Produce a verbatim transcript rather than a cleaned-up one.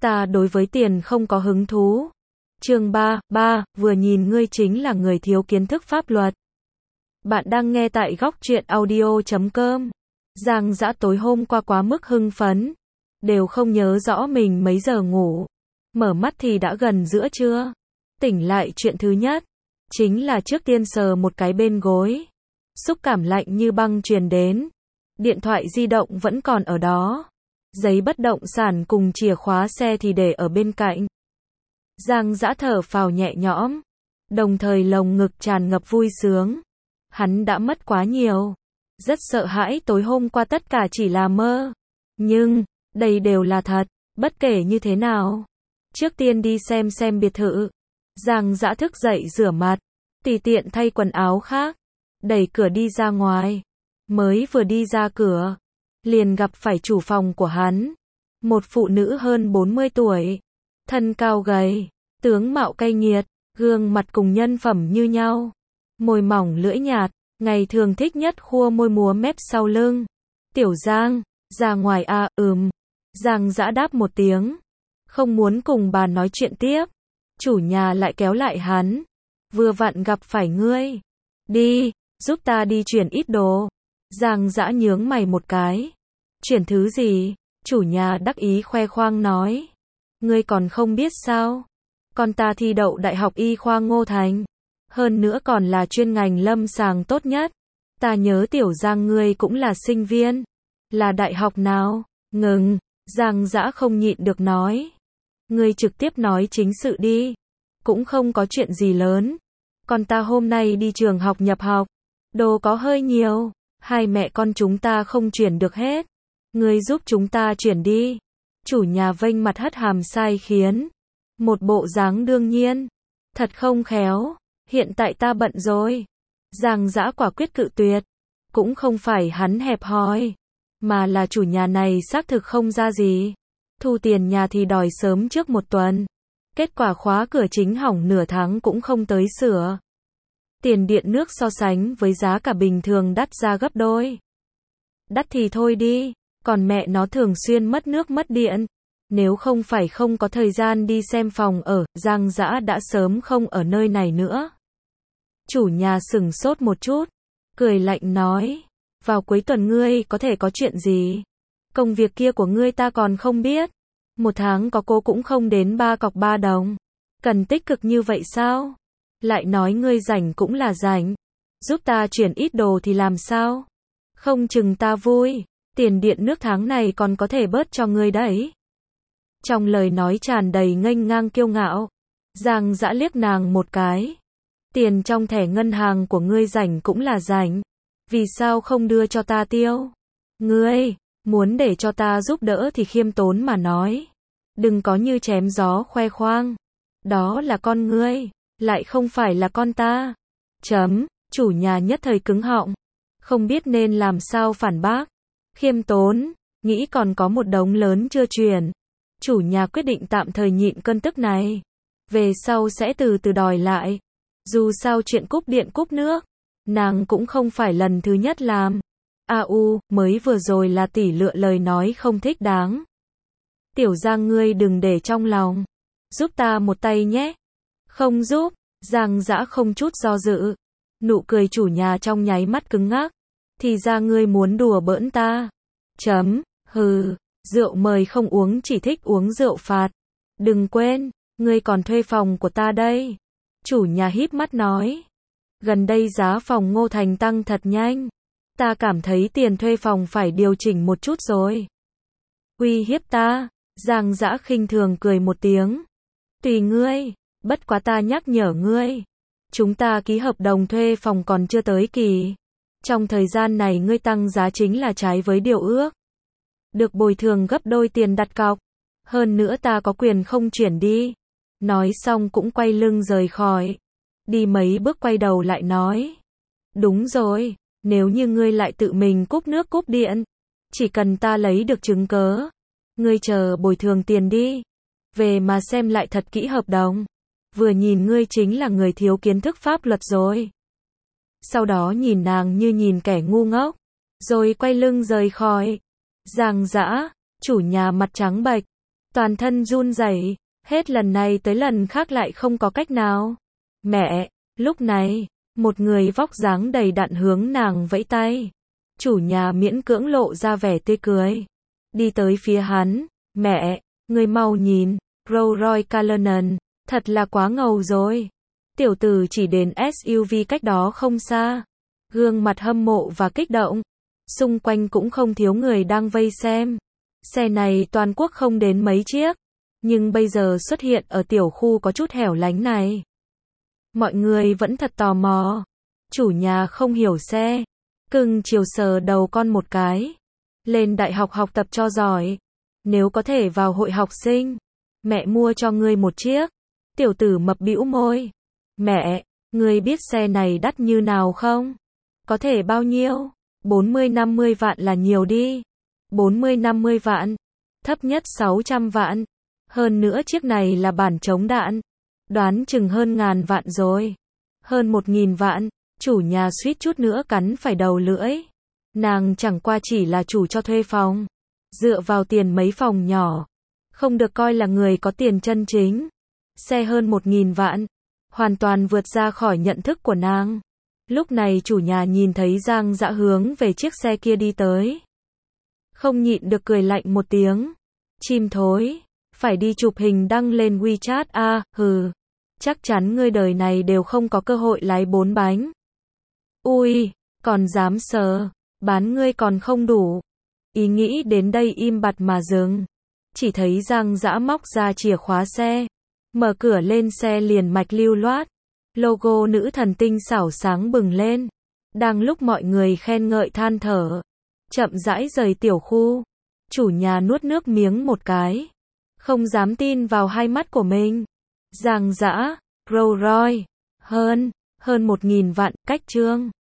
Ta đối với tiền không có hứng thú. Chương ba, ba, vừa nhìn ngươi chính là người thiếu kiến thức pháp luật. Bạn đang nghe tại góc truyện audio chấm com. Giang Dã tối hôm qua quá mức hưng phấn, đều không nhớ rõ mình mấy giờ ngủ. Mở mắt thì đã gần giữa trưa. Tỉnh lại chuyện thứ nhất, chính là trước tiên sờ một cái bên gối. Xúc cảm lạnh như băng truyền đến. Điện thoại di động vẫn còn ở đó. Giấy bất động sản cùng chìa khóa xe thì để ở bên cạnh. Giang Dã thở phào nhẹ nhõm, đồng thời lồng ngực tràn ngập vui sướng. Hắn đã mất quá nhiều. Rất sợ hãi tối hôm qua tất cả chỉ là mơ. Nhưng, đây đều là thật, bất kể như thế nào. Trước tiên đi xem xem biệt thự. Giang Dã thức dậy rửa mặt, tùy tiện thay quần áo khác, đẩy cửa đi ra ngoài. Mới vừa đi ra cửa, liền gặp phải chủ phòng của hắn. Một phụ nữ hơn bốn mươi tuổi, thân cao gầy, tướng mạo cay nghiệt, gương mặt cùng nhân phẩm như nhau. Môi mỏng lưỡi nhạt, ngày thường thích nhất khua môi múa mép sau lưng. Tiểu Giang, ra ngoài a, à, ừm. Giang Dã đáp một tiếng, không muốn cùng bà nói chuyện tiếp. Chủ nhà lại kéo lại hắn, vừa vặn gặp phải ngươi. Đi, giúp ta đi chuyển ít đồ. Giang Dã nhướng mày một cái. Chuyển thứ gì? Chủ nhà đắc ý khoe khoang nói. Ngươi còn không biết sao? Con ta thi đậu Đại học Y khoa Ngô Thành. Hơn nữa còn là chuyên ngành lâm sàng tốt nhất. Ta nhớ Tiểu Giang ngươi cũng là sinh viên. Là đại học nào? Ngừng. Giang Dã không nhịn được nói. Ngươi trực tiếp nói chính sự đi. Cũng không có chuyện gì lớn. Con ta hôm nay đi trường học nhập học. Đồ có hơi nhiều. Hai mẹ con chúng ta không chuyển được hết. Ngươi giúp chúng ta chuyển đi. Chủ nhà vênh mặt hất hàm sai khiến. Một bộ dáng đương nhiên. Thật không khéo. Hiện tại ta bận rồi. Giang Dã quả quyết cự tuyệt. Cũng không phải hắn hẹp hòi, mà là chủ nhà này xác thực không ra gì. Thu tiền nhà thì đòi sớm trước một tuần. Kết quả khóa cửa chính hỏng nửa tháng cũng không tới sửa. Tiền điện nước so sánh với giá cả bình thường đắt ra gấp đôi. Đắt thì thôi đi, còn mẹ nó thường xuyên mất nước mất điện. Nếu không phải không có thời gian đi xem phòng ở, Giang Dã đã sớm không ở nơi này nữa. Chủ nhà sửng sốt một chút, cười lạnh nói, vào cuối tuần ngươi có thể có chuyện gì? Công việc kia của ngươi ta còn không biết. Một tháng có cô cũng không đến ba cọc ba đồng. Cần tích cực như vậy sao? Lại nói ngươi rảnh cũng là rảnh. Giúp ta chuyển ít đồ thì làm sao? Không chừng ta vui. Tiền điện nước tháng này còn có thể bớt cho ngươi đấy. Trong lời nói tràn đầy nghênh ngang kiêu ngạo. Giang Dã liếc nàng một cái. Tiền trong thẻ ngân hàng của ngươi rảnh cũng là rảnh. Vì sao không đưa cho ta tiêu? Ngươi, muốn để cho ta giúp đỡ thì khiêm tốn mà nói. Đừng có như chém gió khoe khoang. Đó là con ngươi, lại không phải là con ta. Chấm, chủ nhà nhất thời cứng họng. Không biết nên làm sao phản bác. Khiêm tốn, nghĩ còn có một đống lớn chưa chuyển. Chủ nhà quyết định tạm thời nhịn cơn tức này. Về sau sẽ từ từ đòi lại. Dù sao chuyện cúp điện cúp nước, nàng cũng không phải lần thứ nhất làm. A u, mới vừa rồi là tỷ lựa lời nói không thích đáng. Tiểu Giang ngươi đừng để trong lòng. Giúp ta một tay nhé. Không giúp. Giang Dã không chút do dự. Nụ cười chủ nhà trong nháy mắt cứng ngắc. Thì ra ngươi muốn đùa bỡn ta. Chấm, hừ, rượu mời không uống chỉ thích uống rượu phạt. Đừng quên, ngươi còn thuê phòng của ta đây. Chủ nhà híp mắt nói. Gần đây giá phòng Ngô Thành tăng thật nhanh. Ta cảm thấy tiền thuê phòng phải điều chỉnh một chút rồi. Uy hiếp ta. Giang Dã khinh thường cười một tiếng. Tùy ngươi, bất quá ta nhắc nhở ngươi. Chúng ta ký hợp đồng thuê phòng còn chưa tới kỳ. Trong thời gian này ngươi tăng giá chính là trái với điều ước. Được bồi thường gấp đôi tiền đặt cọc. Hơn nữa ta có quyền không chuyển đi. Nói xong cũng quay lưng rời khỏi. Đi mấy bước quay đầu lại nói. Đúng rồi, nếu như ngươi lại tự mình cúp nước cúp điện. Chỉ cần ta lấy được chứng cớ. Ngươi chờ bồi thường tiền đi. Về mà xem lại thật kỹ hợp đồng. Vừa nhìn ngươi chính là người thiếu kiến thức pháp luật rồi. Sau đó nhìn nàng như nhìn kẻ ngu ngốc. Rồi quay lưng rời khỏi. Giang Dã, chủ nhà mặt trắng bệch. toàn thân run rẩy, hết lần này tới lần khác lại không có cách nào. Mẹ, lúc này, một người vóc dáng đầy đặn hướng nàng vẫy tay. Chủ nhà miễn cưỡng lộ ra vẻ tươi cười. Đi tới phía hắn, mẹ, người mau nhìn, Rolls Royce Cullinan, thật là quá ngầu rồi. Tiểu tử chỉ đến ét u vê cách đó không xa. Gương mặt hâm mộ và kích động. Xung quanh cũng không thiếu người đang vây xem. Xe này toàn quốc không đến mấy chiếc. Nhưng bây giờ xuất hiện ở tiểu khu có chút hẻo lánh này. Mọi người vẫn thật tò mò. Chủ nhà không hiểu xe. Cưng chiều sờ đầu con một cái. Lên đại học học tập cho giỏi. Nếu có thể vào hội học sinh, mẹ mua cho ngươi một chiếc. Tiểu tử mập bĩu môi. Mẹ, ngươi biết xe này đắt như nào không? Có thể bao nhiêu? bốn mươi năm mươi vạn là nhiều đi. bốn mươi năm mươi vạn. Thấp nhất sáu trăm vạn. Hơn nữa chiếc này là bản chống đạn. Đoán chừng hơn ngàn vạn rồi. Hơn một nghìn vạn. Chủ nhà suýt chút nữa cắn phải đầu lưỡi. Nàng chẳng qua chỉ là chủ cho thuê phòng. Dựa vào tiền mấy phòng nhỏ. Không được coi là người có tiền chân chính. Xe hơn một nghìn vạn. Hoàn toàn vượt ra khỏi nhận thức của nàng. Lúc này chủ nhà nhìn thấy Giang Dã hướng về chiếc xe kia đi tới. Không nhịn được cười lạnh một tiếng. Chim thối. Phải đi chụp hình đăng lên WeChat à, hừ. Chắc chắn ngươi đời này đều không có cơ hội lái bốn bánh. Ui, còn dám sờ. Bán ngươi còn không đủ. Ý nghĩ đến đây im bặt mà dừng. Chỉ thấy Giang Dã móc ra chìa khóa xe. Mở cửa lên xe liền mạch lưu loát. Logo nữ thần tinh xảo sáng bừng lên. Đang lúc mọi người khen ngợi than thở. Chậm rãi rời tiểu khu. Chủ nhà nuốt nước miếng một cái. Không dám tin vào hai mắt của mình. Giang Dã, Rolls Royce, hơn, hơn một nghìn vạn, cách trương.